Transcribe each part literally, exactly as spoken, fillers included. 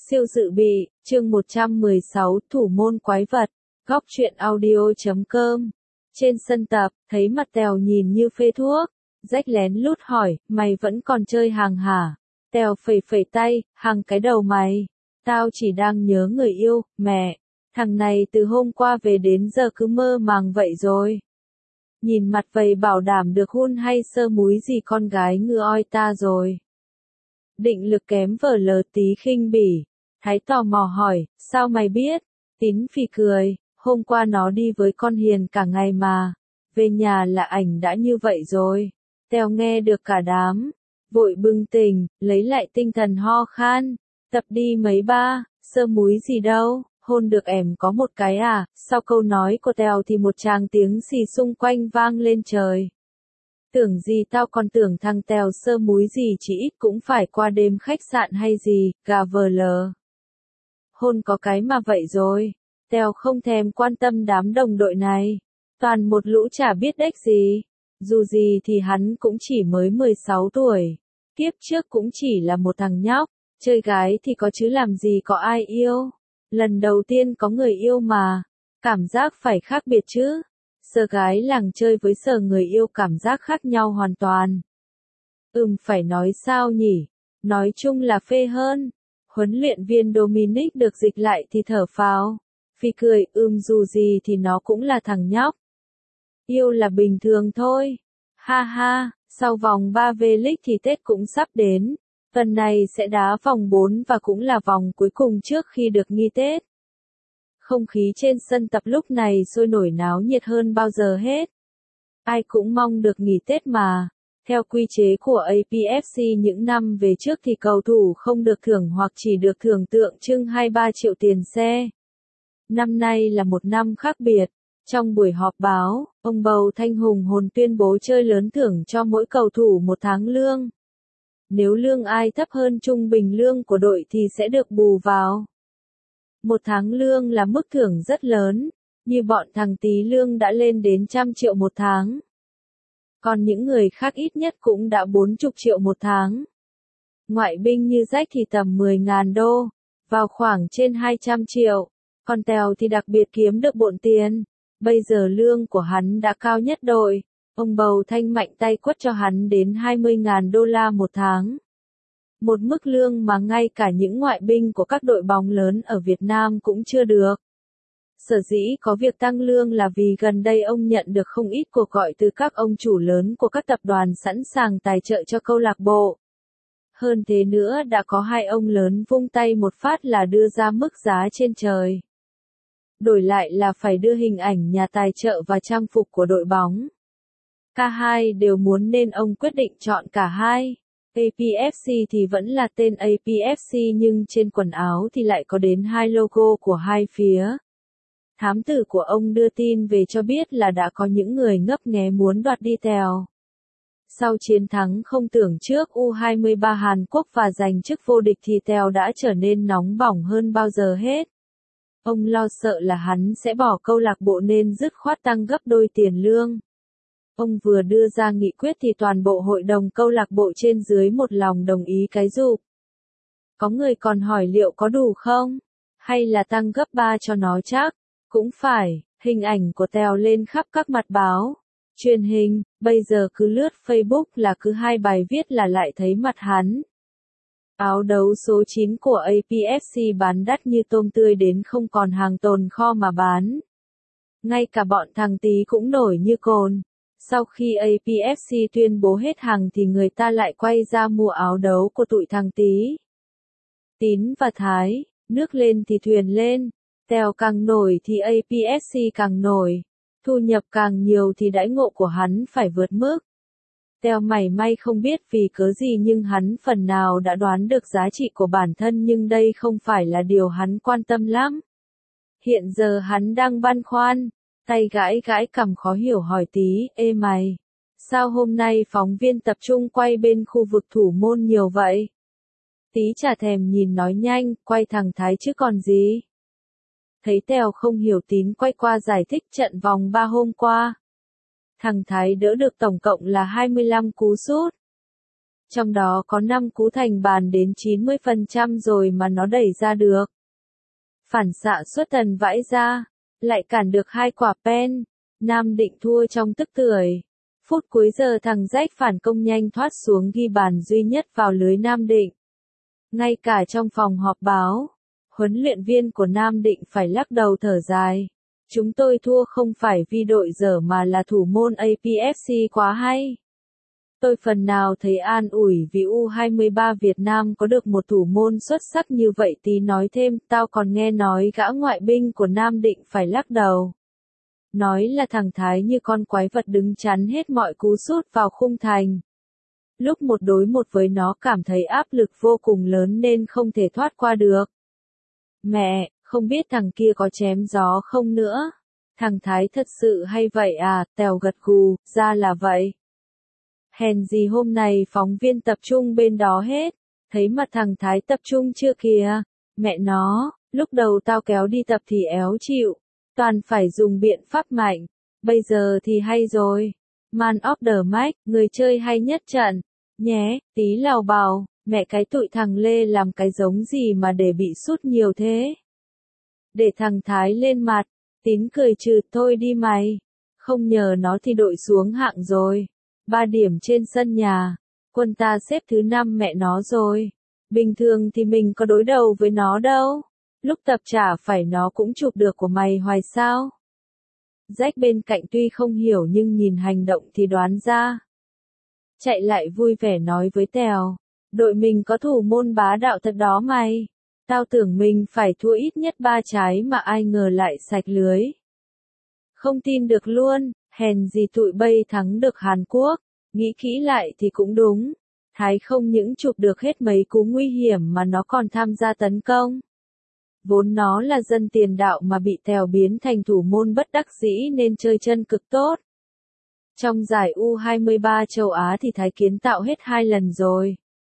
Siêu dự bị, chương một trăm mười sáu, thủ môn quái vật, góc truyện audio chấm com. Trên sân tập, thấy mặt Tèo nhìn như phê thuốc, rách lén lút hỏi, mày vẫn còn chơi hàng hả? Tèo phẩy phẩy tay, hàng cái đầu mày. Tao chỉ đang nhớ người yêu, mẹ. Thằng này từ hôm qua về đến giờ cứ mơ màng vậy rồi. Nhìn mặt vầy bảo đảm được hun hay sơ múi gì con gái ngựa oi ta rồi. Định lực kém vờ lờ tí khinh bỉ. Thái tò mò hỏi, sao mày biết? Tín phì cười, hôm qua nó đi với con Hiền cả ngày mà. Về nhà là ảnh đã như vậy rồi. Tèo nghe được cả đám. Vội bừng tỉnh, lấy lại tinh thần ho khan. Tập đi mấy ba, sơ múi gì đâu, hôn được em có một cái à. Sau câu nói của Tèo thì một tràng tiếng xì xung quanh vang lên trời. Tưởng gì tao còn tưởng thằng Tèo sơ múi gì chỉ ít cũng phải qua đêm khách sạn hay gì, gà vờ lờ. Hôn có cái mà vậy rồi. Tèo không thèm quan tâm đám đồng đội này. Toàn một lũ chả biết đếch gì. Dù gì thì hắn cũng chỉ mới mười sáu tuổi. Kiếp trước cũng chỉ là một thằng nhóc. Chơi gái thì có chứ làm gì có ai yêu. Lần đầu tiên có người yêu mà. Cảm giác phải khác biệt chứ. Sờ gái làng chơi với sờ người yêu cảm giác khác nhau hoàn toàn. Ừm phải nói sao nhỉ? Nói chung là phê hơn. Huấn luyện viên Dominic được dịch lại thì thở phào. Phi cười, ừm dù gì thì nó cũng là thằng nhóc. Yêu là bình thường thôi. Ha ha, sau vòng ba V-League thì Tết cũng sắp đến. Tuần này sẽ đá vòng bốn và cũng là vòng cuối cùng trước khi được nghỉ Tết. Không khí trên sân tập lúc này sôi nổi náo nhiệt hơn bao giờ hết. Ai cũng mong được nghỉ Tết mà. Theo quy chế của a pê ép xê những năm về trước thì cầu thủ không được thưởng hoặc chỉ được thưởng tượng trưng hai mươi ba triệu tiền xe. Năm nay là một năm khác biệt. Trong buổi họp báo, ông Bầu Thanh Hùng hồn tuyên bố chơi lớn thưởng cho mỗi cầu thủ một tháng lương. Nếu lương ai thấp hơn trung bình lương của đội thì sẽ được bù vào. Một tháng lương là mức thưởng rất lớn, như bọn thằng Tí lương đã lên đến trăm triệu một tháng. Còn những người khác ít nhất cũng đã bốn mươi triệu một tháng. Ngoại binh như Jack thì tầm mười ngàn đô, vào khoảng trên hai trăm triệu. Còn Tèo thì đặc biệt kiếm được bộn tiền. Bây giờ lương của hắn đã cao nhất đội. Ông Bầu Thanh mạnh tay quất cho hắn đến hai mươi ngàn đô la một tháng. Một mức lương mà ngay cả những ngoại binh của các đội bóng lớn ở Việt Nam cũng chưa được. Sở dĩ có việc tăng lương là vì gần đây ông nhận được không ít cuộc gọi từ các ông chủ lớn của các tập đoàn sẵn sàng tài trợ cho câu lạc bộ. Hơn thế nữa đã có hai ông lớn vung tay một phát là đưa ra mức giá trên trời. Đổi lại là phải đưa hình ảnh nhà tài trợ và trang phục của đội bóng. Cả hai đều muốn nên ông quyết định chọn cả hai. a pê ép xê thì vẫn là tên a pê ép xê nhưng trên quần áo thì lại có đến hai logo của hai phía. Thám tử của ông đưa tin về cho biết là đã có những người ngấp nghé muốn đoạt đi Tèo. Sau chiến thắng không tưởng trước U hai mươi ba Hàn Quốc và giành chức vô địch thì Tèo đã trở nên nóng bỏng hơn bao giờ hết. Ông lo sợ là hắn sẽ bỏ câu lạc bộ nên dứt khoát tăng gấp đôi tiền lương. Ông vừa đưa ra nghị quyết thì toàn bộ hội đồng câu lạc bộ trên dưới một lòng đồng ý cái rụp. Có người còn hỏi liệu có đủ không? Hay là tăng gấp ba cho nó chắc? Cũng phải, hình ảnh của Tèo lên khắp các mặt báo, truyền hình, bây giờ cứ lướt Facebook là cứ hai bài viết là lại thấy mặt hắn. Áo đấu số chín của a pê ép xê bán đắt như tôm tươi đến không còn hàng tồn kho mà bán. Ngay cả bọn thằng Tí cũng nổi như cồn. Sau khi a pê ép xê tuyên bố hết hàng thì người ta lại quay ra mua áo đấu của tụi thằng Tí. Tín và Thái, nước lên thì thuyền lên. Tèo càng nổi thì a pê ép xê càng nổi. Thu nhập càng nhiều thì đãi ngộ của hắn phải vượt mức. Tèo mảy may không biết vì cớ gì nhưng hắn phần nào đã đoán được giá trị của bản thân nhưng đây không phải là điều hắn quan tâm lắm. Hiện giờ hắn đang băn khoăn, tay gãi gãi cằm khó hiểu hỏi Tí, ê mày, sao hôm nay phóng viên tập trung quay bên khu vực thủ môn nhiều vậy? Tí chả thèm nhìn nói nhanh, quay thằng Thái chứ còn gì. Thấy Tèo không hiểu Tín quay qua giải thích trận vòng ba hôm qua. Thằng Thái đỡ được tổng cộng là hai mươi lăm cú sút. Trong đó có năm cú thành bàn đến chín mươi phần trăm rồi mà nó đẩy ra được. Phản xạ xuất thần vãi ra, lại cản được hai quả pen. Nam Định thua trong tức tưởi. Phút cuối giờ thằng Jack phản công nhanh thoát xuống ghi bàn duy nhất vào lưới Nam Định. Ngay cả trong phòng họp báo, huấn luyện viên của Nam Định phải lắc đầu thở dài. Chúng tôi thua không phải vì đội dở mà là thủ môn a pê ép xê quá hay. Tôi phần nào thấy an ủi vì u hai ba Việt Nam có được một thủ môn xuất sắc như vậy. Tí nói thêm, tao còn nghe nói gã ngoại binh của Nam Định phải lắc đầu. Nói là thằng Thái như con quái vật đứng chắn hết mọi cú sút vào khung thành. Lúc một đối một với nó cảm thấy áp lực vô cùng lớn nên không thể thoát qua được. Mẹ, không biết thằng kia có chém gió không nữa. Thằng Thái thật sự hay vậy à, Tèo gật gù, ra là vậy. Hèn gì hôm nay phóng viên tập trung bên đó hết, thấy mặt thằng Thái tập trung chưa kìa, mẹ nó, lúc đầu tao kéo đi tập thì éo chịu, toàn phải dùng biện pháp mạnh, bây giờ thì hay rồi, man of the match, người chơi hay nhất trận, nhé, Tí lào bào, mẹ cái tụi thằng Lê làm cái giống gì mà để bị sút nhiều thế. Để thằng Thái lên mặt, Tín cười trừ thôi đi mày, không nhờ nó thì đội xuống hạng rồi. Ba điểm trên sân nhà, quân ta xếp thứ năm mẹ nó rồi. Bình thường thì mình có đối đầu với nó đâu. Lúc tập chả phải nó cũng chụp được của mày hoài sao. Jack bên cạnh tuy không hiểu nhưng nhìn hành động thì đoán ra. Chạy lại vui vẻ nói với Tèo, đội mình có thủ môn bá đạo thật đó mày. Tao tưởng mình phải thua ít nhất ba trái mà ai ngờ lại sạch lưới. Không tin được luôn. Hèn gì tụi bay thắng được Hàn Quốc, nghĩ kỹ lại thì cũng đúng. Thái không những chụp được hết mấy cú nguy hiểm mà nó còn tham gia tấn công. Vốn nó là dân tiền đạo mà bị Tèo biến thành thủ môn bất đắc dĩ nên chơi chân cực tốt. Trong giải u hai ba châu Á thì Thái kiến tạo hết hai lần rồi.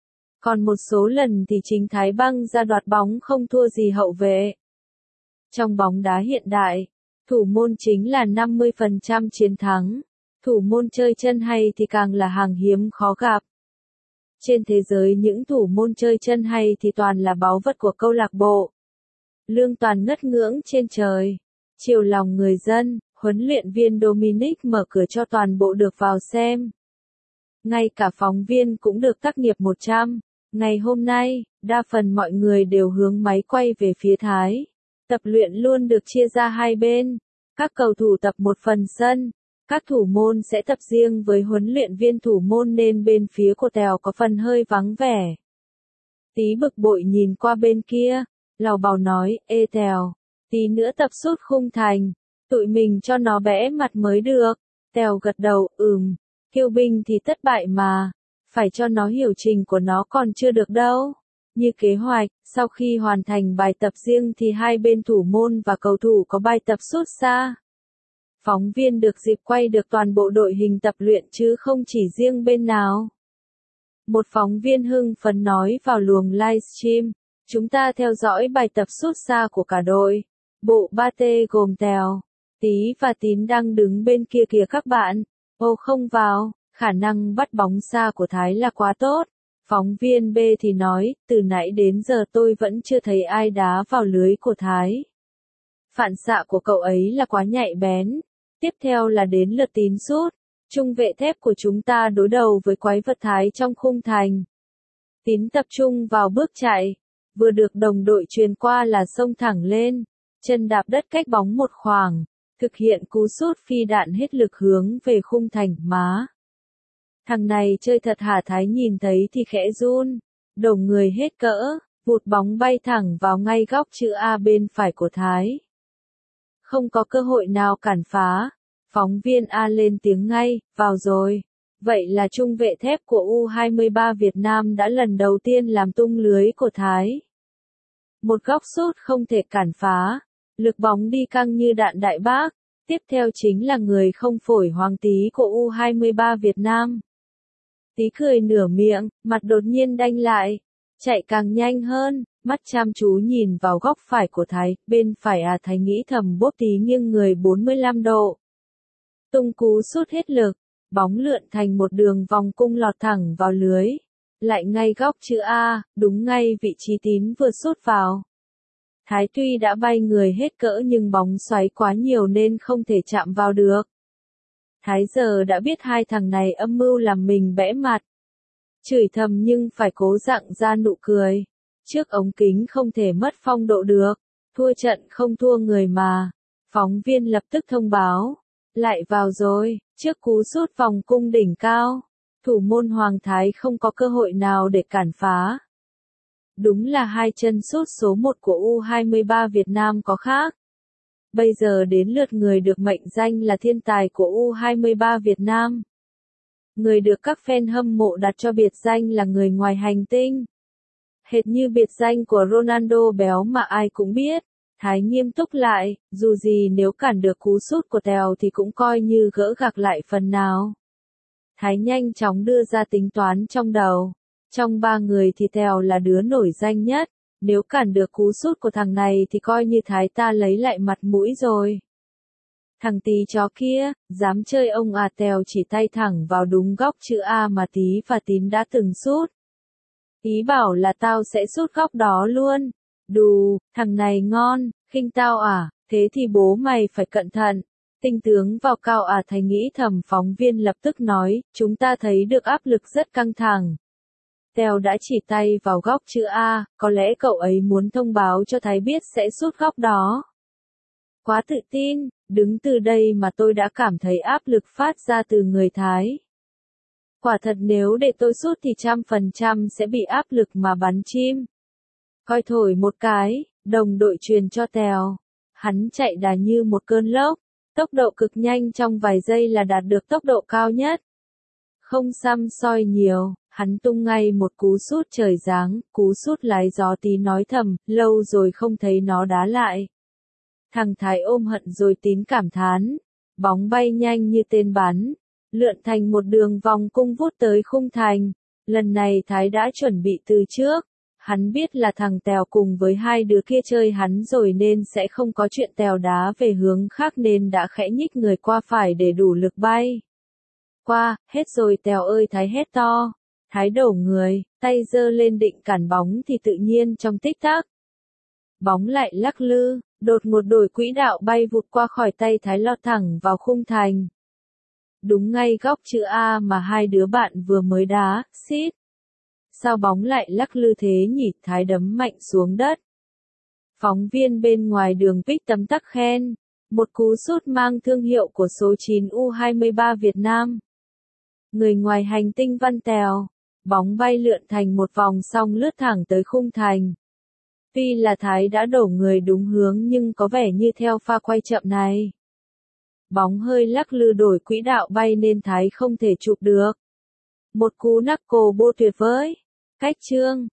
Còn một số lần thì chính Thái băng ra đoạt bóng không thua gì hậu vệ. Trong bóng đá hiện đại, thủ môn chính là năm mươi phần trăm chiến thắng. Thủ môn chơi chân hay thì càng là hàng hiếm khó gặp. Trên thế giới những thủ môn chơi chân hay thì toàn là báu vật của câu lạc bộ. Lương toàn ngất ngưỡng trên trời. Chiều lòng người dân, huấn luyện viên Dominic mở cửa cho toàn bộ được vào xem. Ngay cả phóng viên cũng được tác nghiệp một trăm. Ngày hôm nay, đa phần mọi người đều hướng máy quay về phía Thái. Tập luyện luôn được chia ra hai bên. Các cầu thủ tập một phần sân. Các thủ môn sẽ tập riêng với huấn luyện viên thủ môn nên bên phía của Tèo có phần hơi vắng vẻ. Tí bực bội nhìn qua bên kia. Lào bào nói, ê Tèo, tí nữa tập sút khung thành. Tụi mình cho nó bẽ mặt mới được. Tèo gật đầu, ừm. Kiêu binh thì thất bại mà. Phải cho nó hiểu trình của nó còn chưa được đâu. Như kế hoạch, sau khi hoàn thành bài tập riêng thì hai bên thủ môn và cầu thủ có bài tập sút xa. Phóng viên được dịp quay được toàn bộ đội hình tập luyện chứ không chỉ riêng bên nào. Một phóng viên hưng phấn nói vào luồng livestream, chúng ta theo dõi bài tập sút xa của cả đội. Bộ ba T gồm Tèo, Tí và Tín đang đứng bên kia kìa các bạn. Ô không vào, khả năng bắt bóng xa của Thái là quá tốt. Phóng viên B thì nói, từ nãy đến giờ tôi vẫn chưa thấy ai đá vào lưới của Thái. Phản xạ của cậu ấy là quá nhạy bén. Tiếp theo là đến lượt Tín sút. Trung vệ thép của chúng ta đối đầu với quái vật Thái trong khung thành. Tín tập trung vào bước chạy. Vừa được đồng đội truyền qua là xông thẳng lên. Chân đạp đất cách bóng một khoảng. Thực hiện cú sút phi đạn hết lực hướng về khung thành má. Thằng này chơi thật hả? Thái nhìn thấy thì khẽ run. Đổ người hết cỡ. Vụt bóng bay thẳng vào ngay góc chữ A bên phải của Thái. Không có cơ hội nào cản phá. Phóng viên A lên tiếng ngay, vào rồi. Vậy là trung vệ thép của u hai ba Việt Nam đã lần đầu tiên làm tung lưới của Thái. Một góc sút không thể cản phá. Lực bóng đi căng như đạn đại bác. Tiếp theo chính là người không phổi Hoàng Tý của u hai ba Việt Nam. Tí cười nửa miệng, mặt đột nhiên đanh lại. Chạy càng nhanh hơn, mắt chăm chú nhìn vào góc phải của Thái, bên phải à Thái nghĩ thầm bốp Tí nghiêng người bốn mươi lăm độ. Tung cú sút hết lực, bóng lượn thành một đường vòng cung lọt thẳng vào lưới. lại ngay góc chữ A, đúng ngay vị trí Tín vừa sút vào. Thái tuy đã bay người hết cỡ nhưng bóng xoáy quá nhiều nên không thể chạm vào được. Thái giờ đã biết hai thằng này âm mưu làm mình bẽ mặt. Chửi thầm nhưng phải cố dặn ra nụ cười. Trước ống kính không thể mất phong độ được. Thua trận không thua người mà. Phóng viên lập tức thông báo. Lại vào rồi, trước cú sút vòng cung đỉnh cao. Thủ môn Hoàng Thái không có cơ hội nào để cản phá. Đúng là hai chân sút số một của U hai ba Việt Nam có khác. Bây giờ đến lượt người được mệnh danh là thiên tài của U hai ba Việt Nam. Người được các fan hâm mộ đặt cho biệt danh là người ngoài hành tinh. Hệt như biệt danh của Ronaldo béo mà ai cũng biết. Thái nghiêm túc lại, dù gì nếu cản được cú sút của Tèo thì cũng coi như gỡ gạc lại phần nào. Thái nhanh chóng đưa ra tính toán trong đầu. Trong ba người thì Tèo là đứa nổi danh nhất. Nếu cản được cú sút của thằng này thì coi như Thái ta lấy lại mặt mũi rồi. Thằng tí chó kia, dám chơi ông à. Tèo chỉ tay thẳng vào đúng góc chữ A mà Tí và Tín đã từng sút. Ý bảo là tao sẽ sút góc đó luôn. Đù, thằng này ngon, khinh tao à, thế thì bố mày phải cẩn thận. Tinh tướng vào cao à. Thầy nghĩ thầm. Phóng viên lập tức nói, chúng ta thấy được áp lực rất căng thẳng. Tèo đã chỉ tay vào góc chữ A, có lẽ cậu ấy muốn thông báo cho Thái biết sẽ sút góc đó. Quá tự tin, đứng từ đây mà tôi đã cảm thấy áp lực phát ra từ người Thái. Quả thật nếu để tôi sút thì trăm phần trăm sẽ bị áp lực mà bắn chim. Coi thổi một cái, đồng đội truyền cho Tèo. Hắn chạy đà như một cơn lốc, tốc độ cực nhanh trong vài giây là đạt được tốc độ cao nhất. Không xăm soi nhiều, hắn tung ngay một cú sút trời giáng, cú sút lái gió. Tí nói thầm, lâu rồi không thấy nó đá lại. Thằng Thái ôm hận rồi. Tín cảm thán, bóng bay nhanh như tên bắn, lượn thành một đường vòng cung vút tới khung thành. Lần này Thái đã chuẩn bị từ trước. Hắn biết là thằng Tèo cùng với hai đứa kia chơi hắn rồi nên sẽ không có chuyện Tèo đá về hướng khác nên đã khẽ nhích người qua phải để đủ lực bay. Qua, hết rồi Tèo ơi. Thái hét to. Thái đổ người, tay giơ lên định cản bóng thì tự nhiên trong tích tắc. Bóng lại lắc lư, đột ngột đổi quỹ đạo bay vụt qua khỏi tay Thái lọt thẳng vào khung thành. Đúng ngay góc chữ A mà hai đứa bạn vừa mới đá, xít. Sao bóng lại lắc lư thế nhỉ? Thái đấm mạnh xuống đất. Phóng viên bên ngoài đường pic tấm tắc khen. Một cú sút mang thương hiệu của số chín U hai ba Việt Nam. Người ngoài hành tinh Văn Tèo. Bóng bay lượn thành một vòng xong lướt thẳng tới khung thành. Tuy là Thái đã đổ người đúng hướng nhưng có vẻ như theo pha quay chậm này. Bóng hơi lắc lư đổi quỹ đạo bay nên Thái không thể chụp được. Một cú knuckle ball tuyệt vời. Cách chương.